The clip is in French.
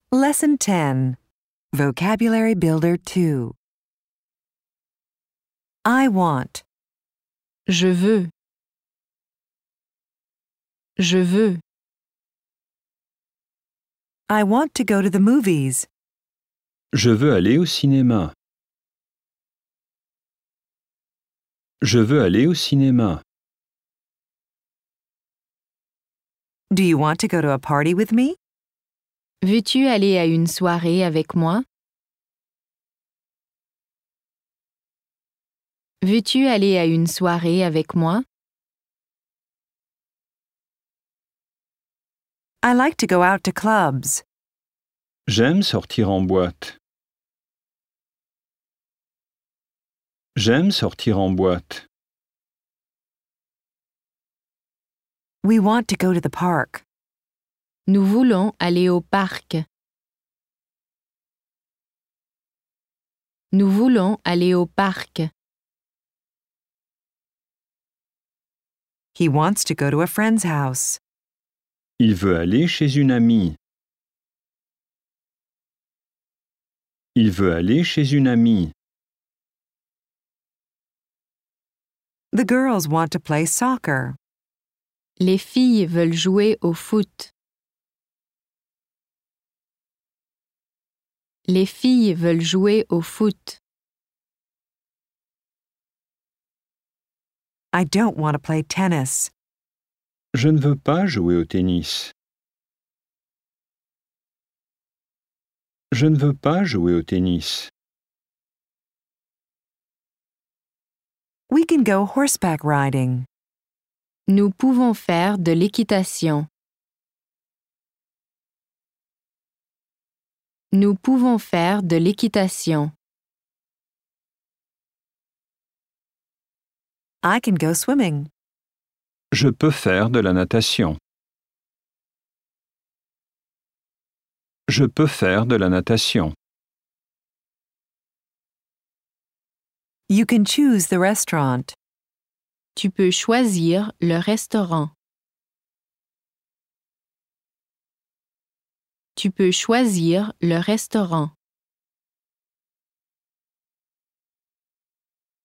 Lesson 10. Vocabulary Builder 2. I want. Je veux. Je veux. I want to go to the movies. Je veux aller au cinéma. Je veux aller au cinéma. Do you want to go to a party with me? Veux-tu aller à une soirée avec moi? Veux-tu aller à une soirée avec moi? I like to go out to clubs. J'aime sortir en boîte. J'aime sortir en boîte. We want to go to the park. Nous voulons aller au parc. Nous voulons aller au parc. He wants to go to a friend's house. Il veut aller chez une amie. Il veut aller chez une amie. The girls want to play soccer. Les filles veulent jouer au foot. Les filles veulent jouer au foot. I don't want to play tennis. Je ne veux pas jouer au tennis. Je ne veux pas jouer au tennis. We can go horseback riding. Nous pouvons faire de l'équitation. Nous pouvons faire de l'équitation. I can go swimming. Je peux faire de la natation. Je peux faire de la natation. You can choose the restaurant. Tu peux choisir le restaurant. Tu peux choisir le restaurant.